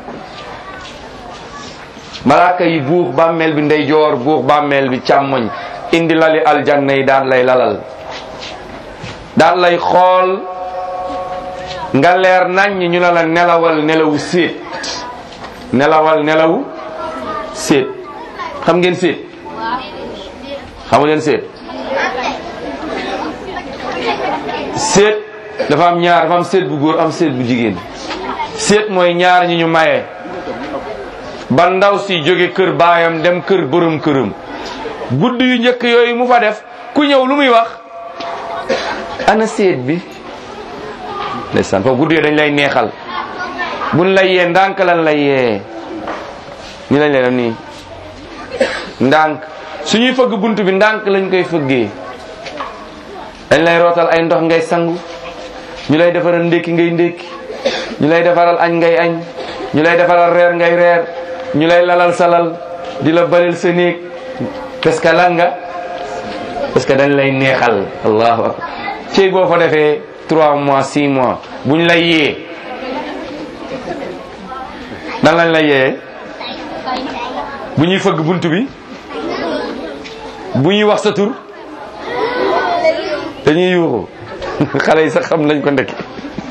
malaaka yi buux bàmmeel bi ndeyjoor buux bàmmeel bi càmmoñ indi lali aljanna yi daan lay lalal daan lay xool nga leer nañ ñu ne la nelawal nelawu séet nelawal nelawu séet xam ngeen séet xamu leen séet séet dafa am ñaar dafa am séet bu góor am séet bu jigéen séet mooy ñaar ñi ñu maye ba ndaw si jóge kër baayam dem kër borom këram guddi yu njëkk yooyu mu fa def ku ñëw lu muy wax ana séet bi ndeysaan foofu guddi yooyu dañ lay neexal buñ lay yee ndànk lan lay yee ni lañ lay def nii ndànk suñuy fëgg bunt bi ndànk lañ koy fëggee dañ lay rootal ay ndox ngay sangu ñu lay defaral ndékki ngay ndékki ñu lay defaral añ ngay añ ñu lay defaral reer ngay reer ñu lay lalal salal di la baleel sa néeg parce que lan nga parce que dañ lay neexal allahu akbar ci boo fa defee 3 mois 6 mois buñ lay yee dan lañ lay yee bu ñuy fëgg bunt bi bu ñuy wax sa tur dañuy yuuxu xale yi sax xam nañ ko ndekki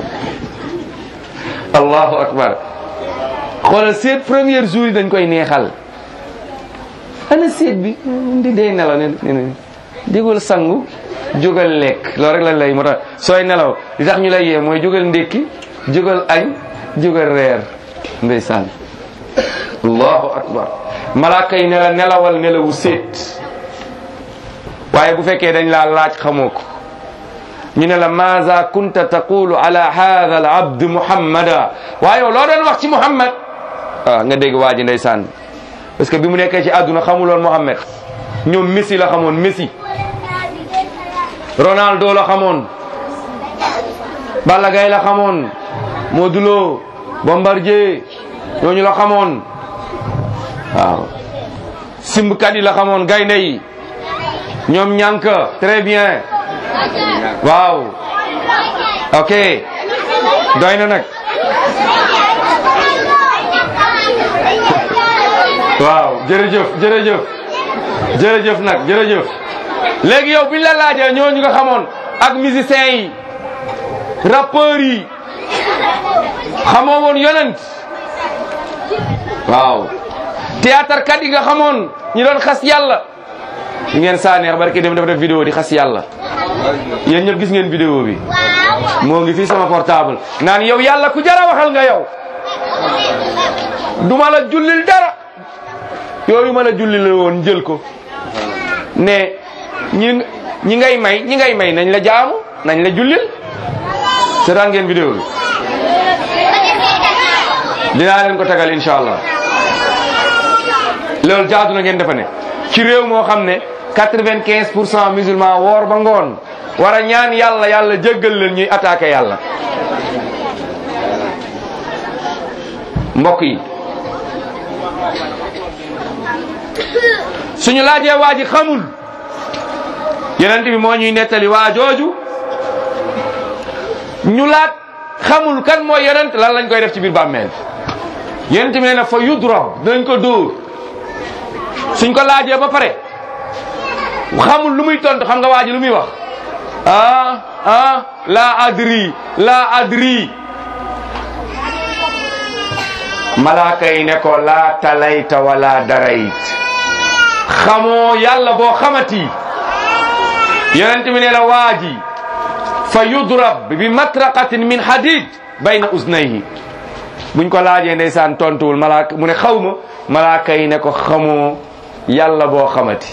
allahu akbar xoolal seet premier jour yi dañ koy neexal ana seet bi di day nelaw ne jógal sangu jógal lekk loolu rek lañ lay moo tax sooy nelaw li tax ñu lay yee mooy jógal ndékki jógal añ jógal reer ndeysaan allahu akbar malaaka yi ne la nelawal nelawu seet waaye bu fekkee dañ laa laaj xamoo ko ñu ne la maza kunta taqulu ala hadha al abd muhammada waaye yow loo doon wax ci muhammad nga dégg waa ji ndeysaan parce que bi mu nekkee ci àdduna xamuloon muhammad ñoom Messi la xamoon Messi Ronaldo la xamoon Balla Gaye la xamoon, Modou Lo, Bombardier ñooñu la xamoon. waaw simbkat yi la xamoon, gaynde yi ñoom ñànk très bien. waaw ok doy na nag. waaw jërëjëf nag jërëjëf. léegi yow biñ la laajee ñooñu nga xamoon ak musiciens yi rappeurs yi xamoo woon yonent. waaw théâtre kat yi nga xamoon ñi doon xas yàlla. di ngeen saaneex barki dem dafa def vidéo di xas yàlla. yéen ñëpp gis ngeen vidéo bi moo ngi fii sama portable naan yow yàlla ku jara waxal nga yow. duma la jullil dara. yooyu ma la jullil la woon jël ko ne ñi ngay may nañ la jaamu nañ la jullil. seetaan ngeen vidéo bi dinaa leen ko tegal insha allah. loolu jaadu na ngeen defa ne ci réew moo xam ne 95% musulman woor ba ngoon war a ñaan yàlla jéggal leen ñuy attaqué yàlla. mbokk yi suñu laajee waa ji xamul yonent bi moo ñuy nettali waa jooju ñu laaj xamul kan mooy yonent lan lañ koy def ci biir bàmmeel. yonent bi nee na fa yudrab dinañ ko dóor. suñ ko laajee ba pare xamul lu muy tontu xam nga waa ji lu muy wax la adri malaaka yi ne ko la talayta wala darayt xamoo yàlla boo xamati. yonent bi ne la waa ji fa yudrab bi matraqatin min hadid bayna uznayhi. buñ ko laajee ndeysaan tontuwul malaaka mu ne xawma malaaka yi ne ko xamoo yàlla boo xamati.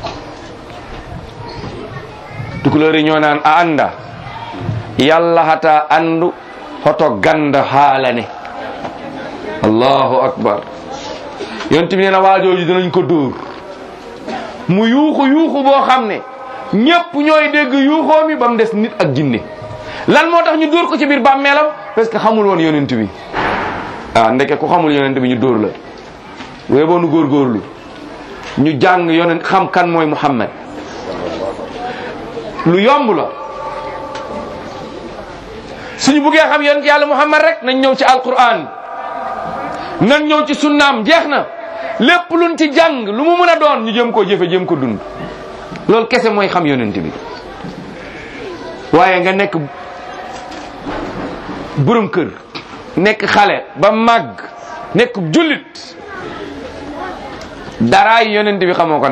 tukulóor yi ñoo naan a anda yàlla hata andu hoto ganda haalane. allahu akbar. yonent bi nee na waajooju dinañ ko dóor mu yuuxu boo xam ne ñépp ñooy dégg yuuxoo mi ba mu des nit ak jinne. lan moo tax ñu dóor ko ci biir bàmmeelam parce que xamul woon yonent bi. ndeke ku xamul yonent bi ñu dóor la. wee boo nu góorgóorlu ñu jàng yonent xam kan mooy Muhammad. lu yomb la. suñu buggee xam yonent yàlla Muhammad rek nañ ñëw ci alquran nañ ñëw ci sunnaam jeex na. lépp luñ ci jàng lu mu mën a doon ñu jëm koo jëfe jëm ko dund. loolu kese mooy xam yonent bi. waaye nga nekk borom kër nekk xale ba màgg nekk jullit daraay yonent bi xamoo ko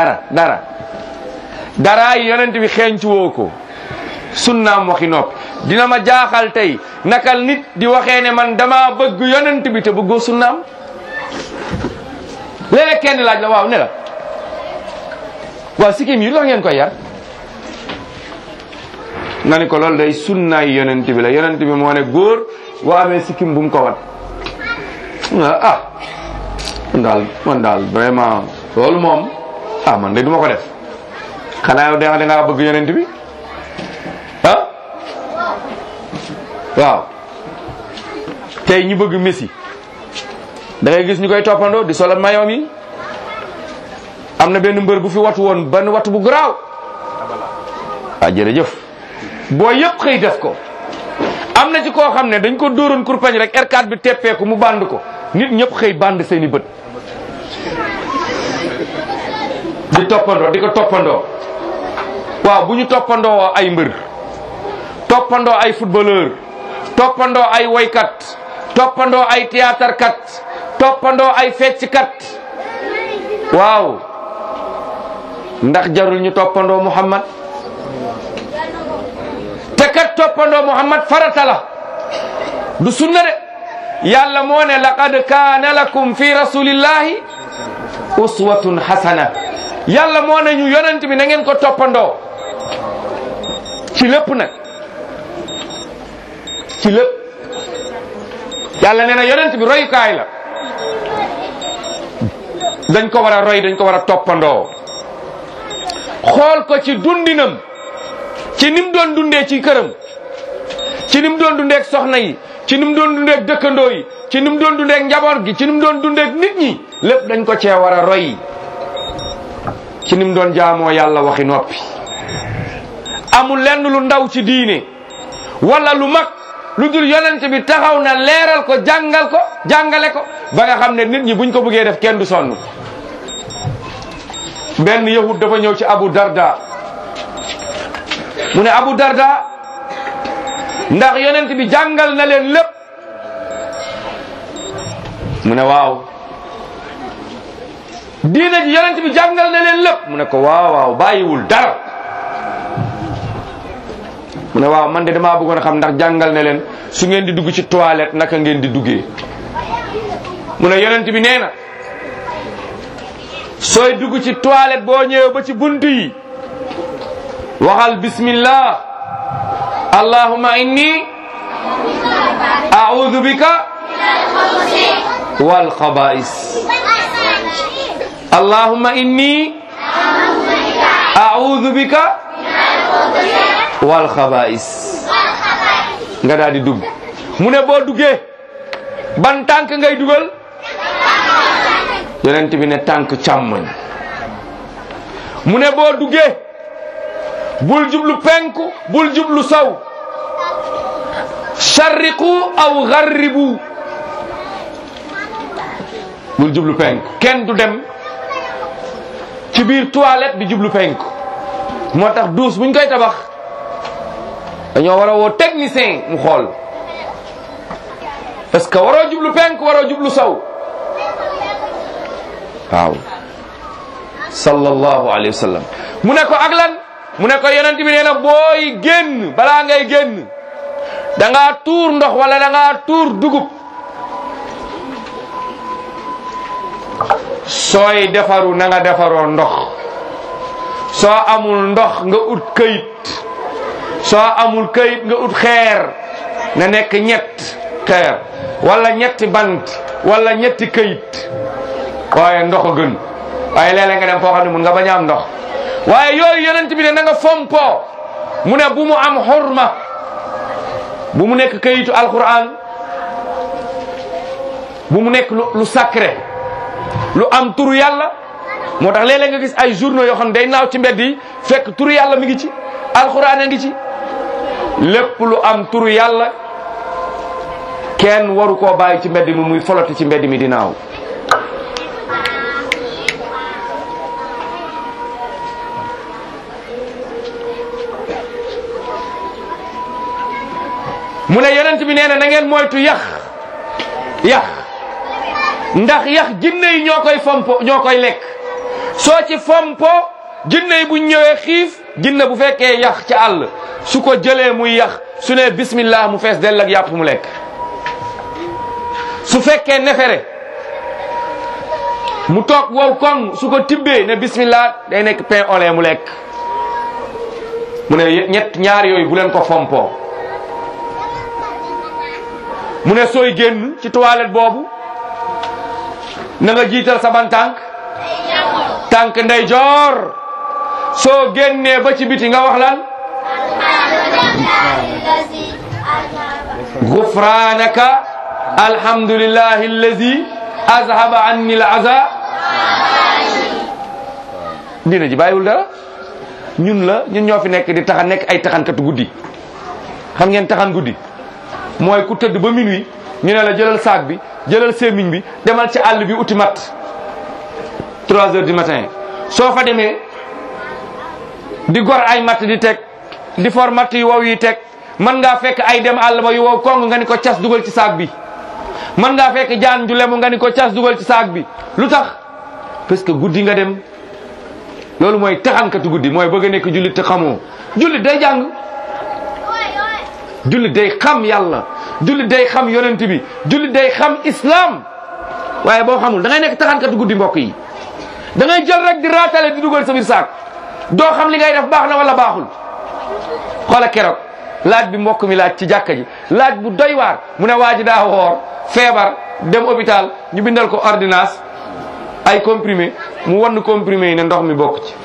daraay yonent bi xeeñcu woo ko. sunnaam waxi noppi. dina ma jaaxal tey nakal nit di waxee ne man dama bëgg yonent bi te bëggoo sunnaam. léeg-léeg kenn laaj la waaw ne la waaw sikkim yi lu tax ngeen koy yar nga ni ko loolu day sunnaay yonent bi la. yonent bi moo ne góor boo amee sikkim bu mu ko wat. man daal vraiment loolu moom man de duma ko def. xanaa yow da ngaa bëgg yonent bi waaw. tey ñu bëgg Messi da ngay gis ñu koy toppandoo di solal mayoom yi. am na benn mbër bu fi watu woon benn watu bu garaaw. jërëjëf boo yëpp xëy def ko. am na ci koo xam ne dañ ko dóoroon kurpañ rek R4 bi teppeeku mu band ko nit ñëpp xëy band seeni bët. di ko toppandoo waaw bu ñu toppandoo ay mbër toppandoo ay footballeur toppandoo ay woykat toppandoo ay théâtre kat toppandoo ay fecckat waaw ndax jarul ñu toppandoo Muhammad. te kat toppandoo Muhammad farata la du sunna de. yàlla moo ne laqad kaana lakum fi rasulillahi uswatun hasana. yàlla moo ne ñu yonent bi na ngeen ko toppandoo ci lépp nag ci lépp. yàlla nee na yonent bi royukaay la. dañ ko war a roy dañ ko war a toppandoo. xool ko ci dundinam ci nim doon dundee ci këram ci ni mu doon dundeek soxna yi, ci ni mu doon dundeek dëkkandoo yi, ci ni mu doon dundeek njaboot gi, ci ni mu doon dundeek nit ñi, lépp dañ ko cee war a roy. ci ni mu doon jaamoo yàlla waxi noppi. amul lenn lu ndaw ci diine wala lu mag lu dul yonent bi taxaw na leeral ko, jàngale ko ba nga xam ne nit ñi buñ ko bëggee def kenn du sonn. benn yahud dafa ñëw ci Abu Darda mu ne Abu Darda ndax yonent bi jàngal na leen lépp mu ne waaw. diine ji yonent bi jàngal na leen lépp mu ne ko waaw waaw bàyyiwul dara. mu ne waaw man de damaa bëggoon a xam ndax jàngal na leen su ngeen di dugg ci toilette naka ngeen di duggee. mu ne yonent bi nee na sooy dugg ci toilette boo ñëwee ba ci buntu yi waxal bismillah allahumma inni a'udhu bika wal khaba'is. allahumma inni a'udhu bika wal khaba'is. nga daal di dugg. mu ne boo duggee ban tànk ngay dugal. yonent bi ne tànk càmmoñ. mu ne boo duggee bul jublu penku bul jublu saw. sharriqu aw gharribu. bul jublu penku. kenn du dem ci biir toilette di jublu penku. moo tax douche buñ koy tabax dañoo war a woo technicien mu xool est-ce que waroo jublu penku waroo jublu saw. waaw sallallahu alayhi wa sallam. mu ne ko ak lan mu ne ko yonent bi nee na booy génn balaa ngay génn da ngaa tuur ndox wala da ngaa tuur dugub. sooy defaru na nga defaroo ndox. soo amul ndox nga ut këyit. soo amul këyit nga ut xeer na nekk ñett xeer wala ñetti bant wala ñetti këyit. waaye ndox a gën. waaye léeg-léeg nga dem foo xam ne mun nga bañ a am ndox. waaye yooyu yonent bi ne na nga fompoo. mu ne bu mu am xurma. bu mu nekk këyitu alquran. bu mu nekk lu sacré. lu am turu yàlla. moo tax léeg-léeg nga gis ay journaux yoo xam ne day naaw ci mbedd yi fekk turu yàlla mi ngi ci. alquran a ngi ci. lépp lu am turu yàlla kenn waru koo bàyyi ci mbedd mi muy foloti ci mbedd mi di naaw. mu ne yonent bi nee na na ngeen moytu yax ndax yax jinne yi ñoo koy fompo ñoo koy lekk. soo ci fompo jinne yi buñ ñëwee xiif jinne bu fekkee yax ci àll su ko jëlee muy yax su ne bismillah mu fees dell ak yàpp mu lekk. su fekkee nefere mu toog wow koŋ su ko tibbee ne bismillah day nekk pain au lait mu lekk. mu ne ñaar yooyu bu leen ko fompo. mu ne sooy génn ci toilette boobu na nga jiital sa ban tànk ndeyjoor. soo génnee ba ci biti nga wax lan. gufranaka alhamdulillahi allazi azhaba anni al-aza. diina ji bàyyiwul dara. ñun ñoo fi nekk di taxan nekk ay taxankatu guddi. xam ngeen taxan guddi mooy ku tëdd ba minuit ñu ne la jëlal saak bi jëlal sémmiñ bi demal ci àll bi uti mat 3 heures du matin. soo fa demee di gor ay matt di teg di for matt yu wow yi teg mën ngaa fekk ay dem àll ba yu wow kong nga ni ko cas dugal ci saak bi. mën ngaa fekk jaan ju lemu nga ni ko cas dugal ci saak bi. lu tax parce que guddi nga dem. loolu mooy taxankatu guddi mooy bëgg a nekk jullit te xamoo. jullit day jàng. jullit day xam yàlla. jullit day xam yonent bi. jullit day xam islam. waaye boo xamul da ngay nekk taxankatu guddi mbokk yi. da ngay jël rek di raatale di dugal sa biir saak. doo xam li ngay def baax na wala baaxul. xoola keroog laaj bi mbokk mi laaj ci jàkka ji laaj bu doy waar mu ne waa ji daa woor feebar dem hôpital ñu bindal ko ordonnance ay comprimé mu wann comprimé yi ne ndox mi bokk ci.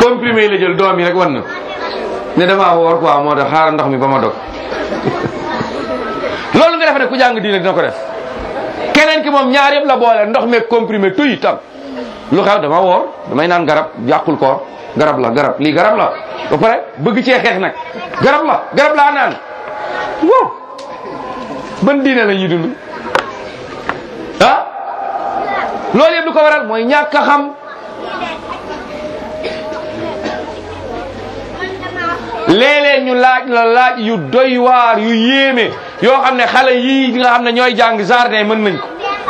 comprimé la jël doom yi rek wan na ne damaa woor quoi moo tax xaaral ndox mi ba ma dog loolu nga def rek ku jàng diine dina ko def. keneen ki moom ñaar yëpp la boole ndox meeg comprimé tuy tam lu xew dama woor damay naan garab yàqul koor garab la garab lii garab la ba pare bëgg cee xeex nag garab laa naan wow ban diine la ñuy dund ah loolu yëpp du ko waral mooy ñàkk a xam. léeg-léeg ñu laaj yu doy waar yu yéeme yoo xam ne xale yii nga xam ne ñooy jàng jardin mën nañ ko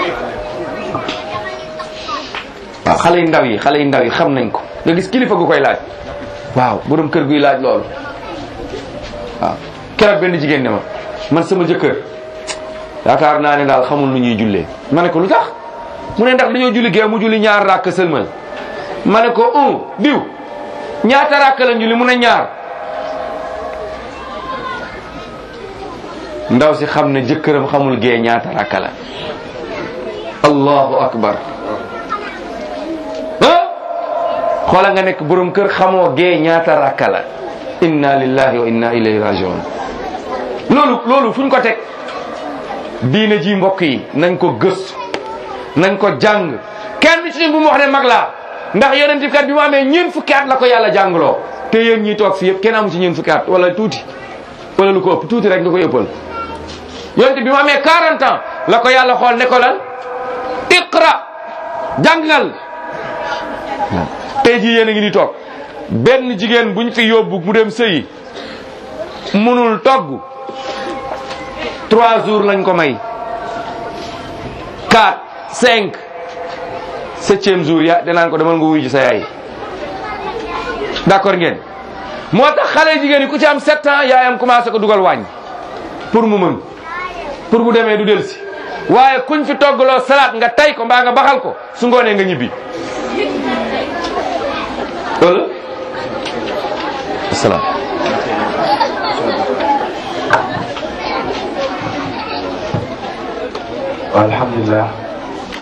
waaw xale yu ndaw yi xam nañ ko nga gis kilifa gu koy laaj waaw borom kër guy laaj loolu waaw keroog benn jigéen ne ma man sama jëkkër yaakaar naa ne daal xamul nu ñuy jullee ma ne ko lu tax mu ne ndax dañoo julli gee mu julli ñaar rakk sëlmal ma ne ko diw ñaata rakk la julli mu ne ñaar ndaw si xam ne jëkkëram xamul gee ñaata rakka la allahu akbar xoola nga nekk borom kër xamoo gee ñaata rakka la inna lillahi wa inna ilayhi rajiun loolu fuñ ko teg diine ji mbokk yi nañ ko gëstu nañ ko jàng kenn ci ñun bu mu wax ne mag laa ndax yonent kat bi mu amee ñeent fukki at la ko yàlla jàngloo te yéen ñi toog fi yëpp kenn amu ci ñeent fukki at wala tuuti wala lu ko ëpp tuuti rek nga koy ëppal yonent bi mu amee 40 ans la ko yàlla xool ne ko lan iqra jàngal tey jii yéen a ngi di toog benn jigéen buñ fi yóbbu mu dem sëyi munul togg 3 jours lañ ko may 4 5 7e jour ya danaan ko demal nga wuy ji sa yaay d'accord ngeen moo tax xale jigéen yi ku ci am 7 ans yaayam commencé ko dugal wàññ pour mu mën pour bu demee du delsi waaye kuñ fi toggaloo salade nga tay ko mbaa nga baxal ko su ngoonee nga ñibbi loolu salaam alhamdulillah